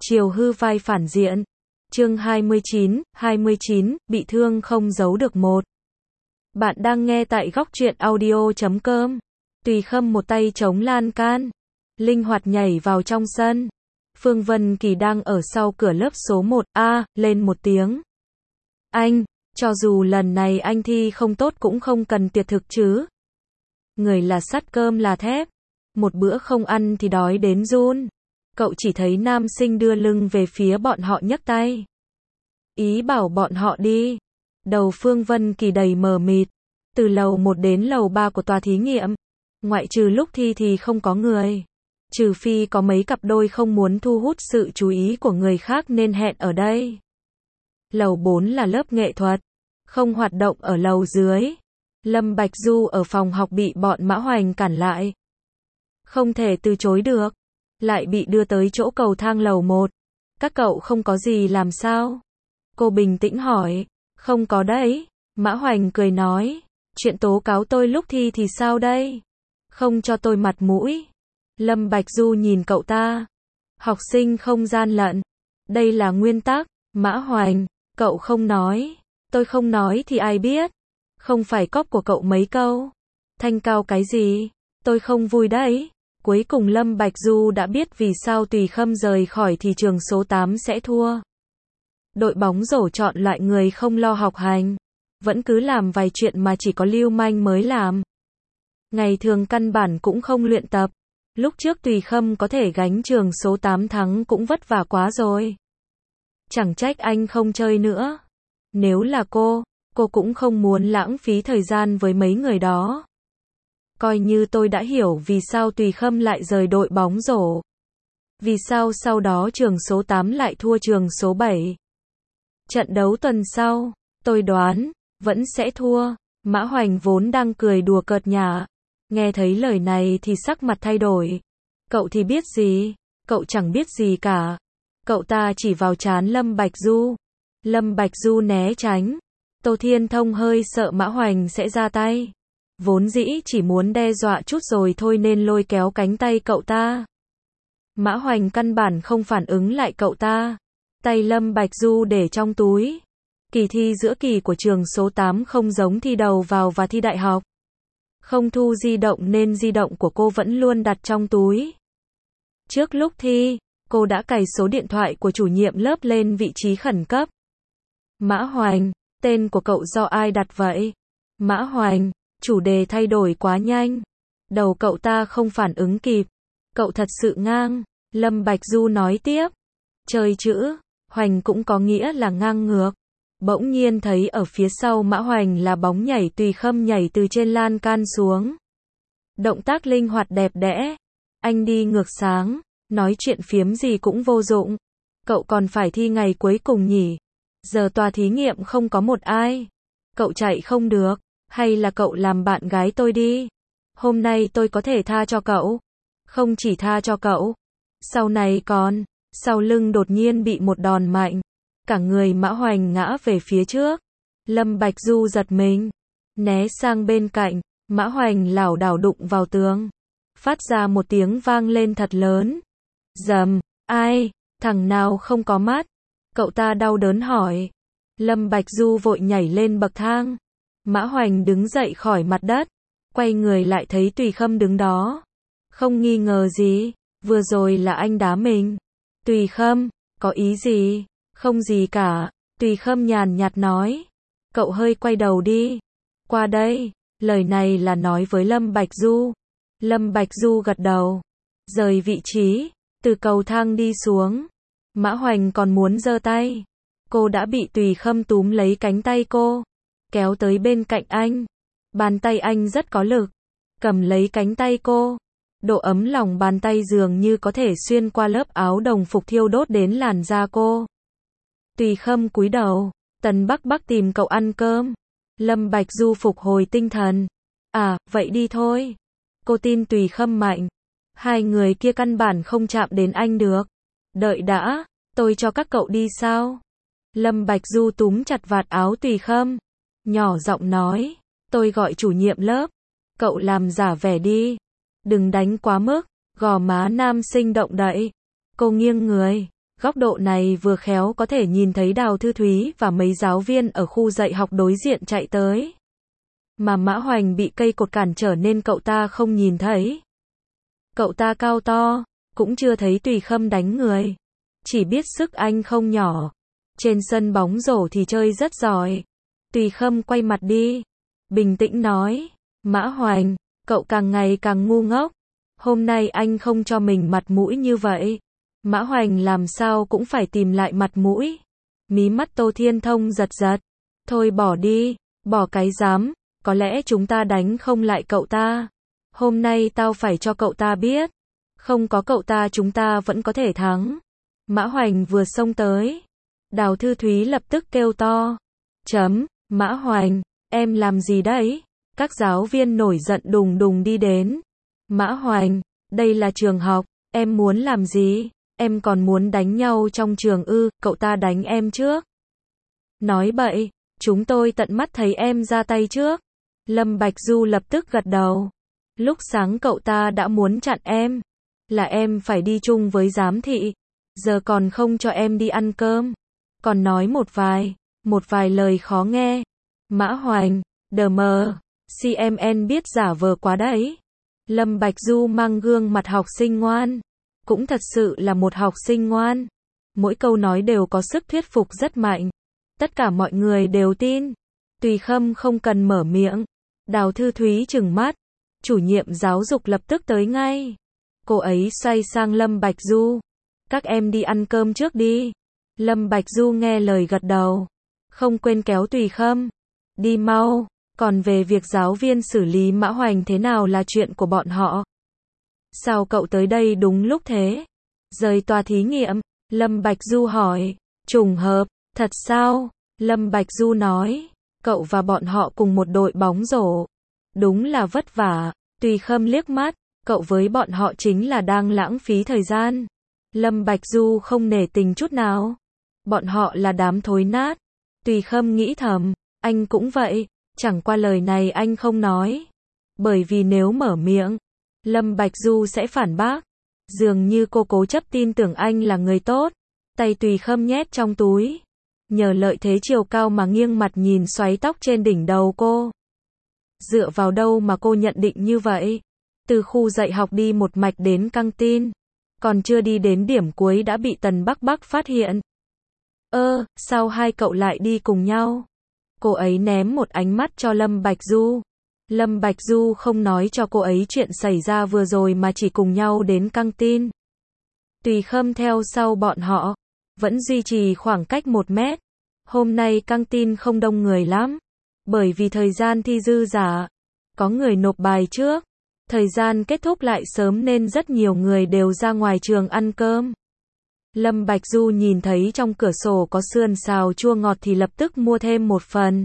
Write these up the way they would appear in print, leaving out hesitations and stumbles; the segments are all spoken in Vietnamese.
Chiều hư vai phản diện. Chương 29, bị thương không giấu được một. Bạn đang nghe tại góc truyện audio.com. Tùy Khâm một tay chống lan can, linh hoạt nhảy vào trong sân. Phương Vân Kỳ đang ở sau cửa lớp số 1A, lên một tiếng. Anh, cho dù lần này anh thi không tốt cũng không cần tuyệt thực chứ. Người là sắt cơm là thép, một bữa không ăn thì đói đến run. Cậu chỉ thấy nam sinh đưa lưng về phía bọn họ nhấc tay. Ý bảo bọn họ đi. Đầu Phương Vân Kỳ đầy mờ mịt. Từ lầu 1 đến lầu 3 của tòa thí nghiệm, ngoại trừ lúc thi thì không có người. Trừ phi có mấy cặp đôi không muốn thu hút sự chú ý của người khác nên hẹn ở đây. Lầu 4 là lớp nghệ thuật, không hoạt động ở lầu dưới. Lâm Bạch Du ở phòng học bị bọn Mã Hoành cản lại. Không thể từ chối được. Lại bị đưa tới chỗ cầu thang lầu 1. Các cậu không có gì làm sao? Cô bình tĩnh hỏi. Không có đấy. Mã Hoành cười nói. Chuyện tố cáo tôi lúc thi thì sao đây? Không cho tôi mặt mũi. Lâm Bạch Du nhìn cậu ta. Học sinh không gian lận. Đây là nguyên tắc. Mã Hoành, cậu không nói. Tôi không nói thì ai biết? Không phải cóp của cậu mấy câu. Thanh cao cái gì? Tôi không vui đấy. Cuối cùng Lâm Bạch Du đã biết vì sao Tùy Khâm rời khỏi thì trường số 8 sẽ thua. Đội bóng rổ chọn loại người không lo học hành, vẫn cứ làm vài chuyện mà chỉ có lưu manh mới làm. Ngày thường căn bản cũng không luyện tập. Lúc trước Tùy Khâm có thể gánh trường số 8 thắng cũng vất vả quá rồi. Chẳng trách anh không chơi nữa. Nếu là cô cũng không muốn lãng phí thời gian với mấy người đó. Coi như tôi đã hiểu vì sao Tùy Khâm lại rời đội bóng rổ. Vì sao sau đó trường số 8 lại thua trường số 7. Trận đấu tuần sau, tôi đoán, vẫn sẽ thua. Mã Hoành vốn đang cười đùa cợt nhả. Nghe thấy lời này thì sắc mặt thay đổi. Cậu thì biết gì? Cậu chẳng biết gì cả. Cậu ta chỉ vào trán Lâm Bạch Du. Lâm Bạch Du né tránh. Tô Thiên Thông hơi sợ Mã Hoành sẽ ra tay. Vốn dĩ chỉ muốn đe dọa chút rồi thôi nên lôi kéo cánh tay cậu ta. Mã Hoành căn bản không phản ứng lại cậu ta. Tay Lâm Bạch Du để trong túi. Kỳ thi giữa kỳ của trường số 8 không giống thi đầu vào và thi đại học. Không thu di động nên di động của cô vẫn luôn đặt trong túi. Trước lúc thi, cô đã cài số điện thoại của chủ nhiệm lớp lên vị trí khẩn cấp. Mã Hoành, tên của cậu do ai đặt vậy? Mã Hoành, chủ đề thay đổi quá nhanh. Đầu cậu ta không phản ứng kịp. Cậu thật sự ngang. Lâm Bạch Du nói tiếp. Chơi chữ, Hoành cũng có nghĩa là ngang ngược. Bỗng nhiên thấy ở phía sau Mã Hoành là bóng nhảy Tùy Khâm nhảy từ trên lan can xuống. Động tác linh hoạt đẹp đẽ. Anh đi ngược sáng, nói chuyện phiếm gì cũng vô dụng. Cậu còn phải thi ngày cuối cùng nhỉ? Giờ tòa thí nghiệm không có một ai. Cậu chạy không được. Hay là cậu làm bạn gái tôi đi. Hôm nay tôi có thể tha cho cậu. Không chỉ tha cho cậu. Sau này còn. Sau lưng đột nhiên bị một đòn mạnh. Cả người Mã Hoành ngã về phía trước. Lâm Bạch Du giật mình. Né sang bên cạnh. Mã Hoành lảo đảo đụng vào tường. Phát ra một tiếng vang lên thật lớn. Rầm. Ai? Thằng nào không có mắt? Cậu ta đau đớn hỏi. Lâm Bạch Du vội nhảy lên bậc thang. Mã Hoành đứng dậy khỏi mặt đất. Quay người lại thấy Tùy Khâm đứng đó. Không nghi ngờ gì. Vừa rồi là anh đá mình. Tùy Khâm, có ý gì? Không gì cả. Tùy Khâm nhàn nhạt nói. Cậu hơi quay đầu đi. Qua đây. Lời này là nói với Lâm Bạch Du. Lâm Bạch Du gật đầu. Rời vị trí. Từ cầu thang đi xuống. Mã Hoành còn muốn giơ tay. Cô đã bị Tùy Khâm túm lấy cánh tay cô. Kéo tới bên cạnh anh. Bàn tay anh rất có lực. Cầm lấy cánh tay cô. Độ ấm lòng bàn tay dường như có thể xuyên qua lớp áo đồng phục thiêu đốt đến làn da cô. Tùy Khâm cúi đầu. Tần Bắc Bắc tìm cậu ăn cơm. Lâm Bạch Du phục hồi tinh thần. À, vậy đi thôi. Cô tin Tùy Khâm mạnh. Hai người kia căn bản không chạm đến anh được. Đợi đã, tôi cho các cậu đi sao? Lâm Bạch Du túm chặt vạt áo Tùy Khâm. Nhỏ giọng nói. Tôi gọi chủ nhiệm lớp. Cậu làm giả vẻ đi. Đừng đánh quá mức. Gò má nam sinh động đậy. Cô nghiêng người. Góc độ này vừa khéo có thể nhìn thấy Đào Thư Thúy và mấy giáo viên ở khu dạy học đối diện chạy tới. Mà Mã Hoành bị cây cột cản trở nên cậu ta không nhìn thấy. Cậu ta cao to, cũng chưa thấy Tùy Khâm đánh người. Chỉ biết sức anh không nhỏ. Trên sân bóng rổ thì chơi rất giỏi. Tùy Khâm quay mặt đi. Bình tĩnh nói. Mã Hoành, cậu càng ngày càng ngu ngốc. Hôm nay anh không cho mình mặt mũi như vậy. Mã Hoành làm sao cũng phải tìm lại mặt mũi. Mí mắt Tô Thiên Thông giật giật. Thôi bỏ đi, bỏ cái dám. Có lẽ chúng ta đánh không lại cậu ta. Hôm nay tao phải cho cậu ta biết. Không có cậu ta chúng ta vẫn có thể thắng. Mã Hoành vừa xông tới. Đào Thư Thúy lập tức kêu to. Mã Hoành, em làm gì đấy? Các giáo viên nổi giận đùng đùng đi đến. Mã Hoành, đây là trường học, em muốn làm gì? Em còn muốn đánh nhau trong trường ư? Cậu ta đánh em trước. Nói bậy, chúng tôi tận mắt thấy em ra tay trước. Lâm Bạch Du lập tức gật đầu. Lúc sáng cậu ta đã muốn chặn em. Là em phải đi chung với giám thị. Giờ còn không cho em đi ăn cơm. Còn nói một vài lời khó nghe. Mã Hoành, CMN biết giả vờ quá đấy. Lâm Bạch Du mang gương mặt học sinh ngoan. Cũng thật sự là một học sinh ngoan. Mỗi câu nói đều có sức thuyết phục rất mạnh. Tất cả mọi người đều tin. Tùy Khâm không cần mở miệng. Đào Thư Thúy trừng mắt. Chủ nhiệm giáo dục lập tức tới ngay. Cô ấy xoay sang Lâm Bạch Du. Các em đi ăn cơm trước đi. Lâm Bạch Du nghe lời gật đầu. Không quên kéo Tùy Khâm. Đi mau. Còn về việc giáo viên xử lý Mã Hoành thế nào là chuyện của bọn họ. Sao cậu tới đây đúng lúc thế? Rời tòa thí nghiệm. Lâm Bạch Du hỏi. Trùng hợp. Thật sao? Lâm Bạch Du nói. Cậu và bọn họ cùng một đội bóng rổ. Đúng là vất vả. Tùy Khâm liếc mắt. Cậu với bọn họ chính là đang lãng phí thời gian. Lâm Bạch Du không nể tình chút nào. Bọn họ là đám thối nát. Tùy Khâm nghĩ thầm. Anh cũng vậy. Chẳng qua lời này anh không nói. Bởi vì nếu mở miệng, Lâm Bạch Du sẽ phản bác. Dường như cô cố chấp tin tưởng anh là người tốt. Tay Tùy Khâm nhét trong túi. Nhờ lợi thế chiều cao mà nghiêng mặt nhìn xoáy tóc trên đỉnh đầu cô. Dựa vào đâu mà cô nhận định như vậy? Từ khu dạy học đi một mạch đến căng tin. Còn chưa đi đến điểm cuối đã bị Tần Bắc Bắc phát hiện. Sao hai cậu lại đi cùng nhau? Cô ấy ném một ánh mắt cho Lâm Bạch Du. Lâm Bạch Du không nói cho cô ấy chuyện xảy ra vừa rồi mà chỉ cùng nhau đến căng tin. Tùy Khâm theo sau bọn họ. Vẫn duy trì khoảng cách 1 mét. Hôm nay căng tin không đông người lắm. Bởi vì thời gian thi dư giả. Có người nộp bài trước. Thời gian kết thúc lại sớm nên rất nhiều người đều ra ngoài trường ăn cơm. Lâm Bạch Du nhìn thấy trong cửa sổ có sườn xào chua ngọt thì lập tức mua thêm một phần.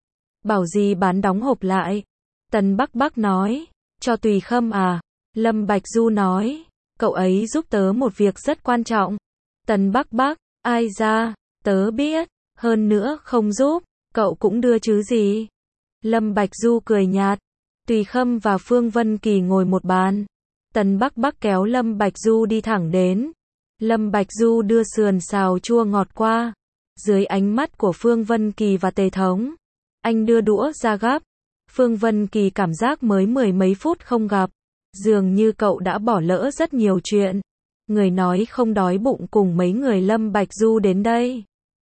Bảo gì bán đóng hộp lại. Tần Bắc Bắc nói. Cho Tùy Khâm à? Lâm Bạch Du nói. Cậu ấy giúp tớ một việc rất quan trọng. Tần Bắc Bắc. Ai ra? Tớ biết. Hơn nữa không giúp. Cậu cũng đưa chứ gì? Lâm Bạch Du cười nhạt. Tùy Khâm và Phương Vân Kỳ ngồi một bàn. Tần Bắc Bắc kéo Lâm Bạch Du đi thẳng đến. Lâm Bạch Du đưa sườn xào chua ngọt qua. Dưới ánh mắt của Phương Vân Kỳ và Tề Thống. Anh đưa đũa ra gắp. Phương Vân Kỳ cảm giác mới 10 mấy phút không gặp. Dường như cậu đã bỏ lỡ rất nhiều chuyện. Người nói không đói bụng cùng mấy người Lâm Bạch Du đến đây.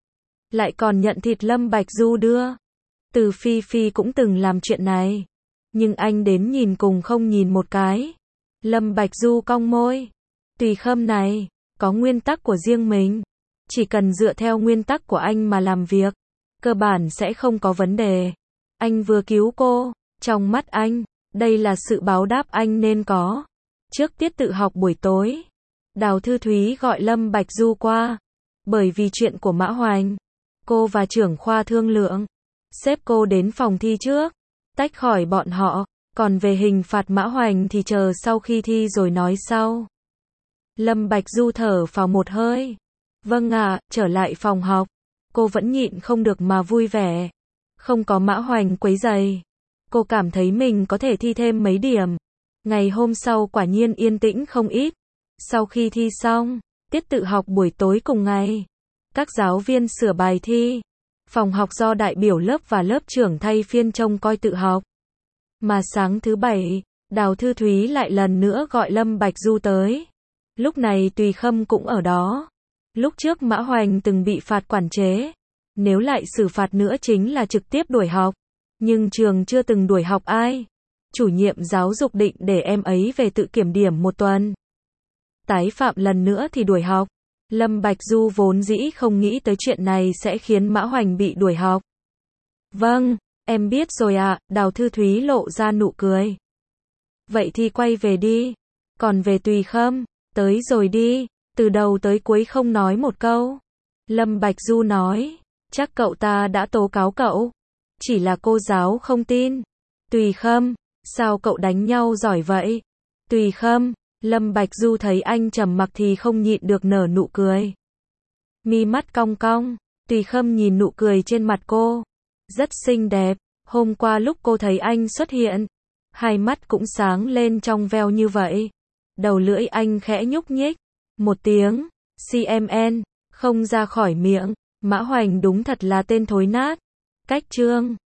Lại còn nhận thịt Lâm Bạch Du đưa. Từ Phi Phi cũng từng làm chuyện này. Nhưng anh đến nhìn cùng không nhìn một cái. Lâm Bạch Du cong môi. Tùy Khâm này, có nguyên tắc của riêng mình. Chỉ cần dựa theo nguyên tắc của anh mà làm việc. Cơ bản sẽ không có vấn đề. Anh vừa cứu cô. Trong mắt anh, đây là sự báo đáp anh nên có. Trước tiết tự học buổi tối. Đào Thư Thúy gọi Lâm Bạch Du qua. Bởi vì chuyện của Mã Hoành. Cô và trưởng khoa thương lượng. Xếp cô đến phòng thi trước. Tách khỏi bọn họ. Còn về hình phạt Mã Hoành thì chờ sau khi thi rồi nói sau. Lâm Bạch Du thở phào một hơi. Vâng ạ, trở lại phòng học. Cô vẫn nhịn không được mà vui vẻ. Không có Mã Hoành quấy rầy. Cô cảm thấy mình có thể thi thêm mấy điểm. Ngày hôm sau quả nhiên yên tĩnh không ít. Sau khi thi xong, Tiết tự học buổi tối cùng ngày. Các giáo viên sửa bài thi. Phòng học do đại biểu lớp và lớp trưởng thay phiên trông coi tự học. Mà sáng thứ bảy, Đào Thư Thúy lại lần nữa gọi Lâm Bạch Du tới. Lúc này Tùy Khâm cũng ở đó. Lúc trước Mã Hoành từng bị phạt quản chế. Nếu lại xử phạt nữa chính là trực tiếp đuổi học. Nhưng trường chưa từng đuổi học ai. Chủ nhiệm giáo dục định để em ấy về tự kiểm điểm một tuần. Tái phạm lần nữa thì đuổi học. Lâm Bạch Du vốn dĩ không nghĩ tới chuyện này sẽ khiến Mã Hoành bị đuổi học. Vâng, em biết rồi ạ, Đào Thư Thúy lộ ra nụ cười. Vậy thì quay về đi. Còn về Tùy Khâm, tới rồi đi, từ đầu tới cuối không nói một câu. Lâm Bạch Du nói, chắc cậu ta đã tố cáo cậu. Chỉ là cô giáo không tin. Tùy Khâm, sao cậu đánh nhau giỏi vậy? Tùy Khâm, Lâm Bạch Du thấy anh trầm mặc thì không nhịn được nở nụ cười. Mi mắt cong cong, Tùy Khâm nhìn nụ cười trên mặt cô. Rất xinh đẹp, hôm qua lúc cô thấy anh xuất hiện, hai mắt cũng sáng lên trong veo như vậy. Đầu lưỡi anh khẽ nhúc nhích. Một tiếng, CMN, không ra khỏi miệng. Mã Hoành đúng thật là tên thối nát. Cách chương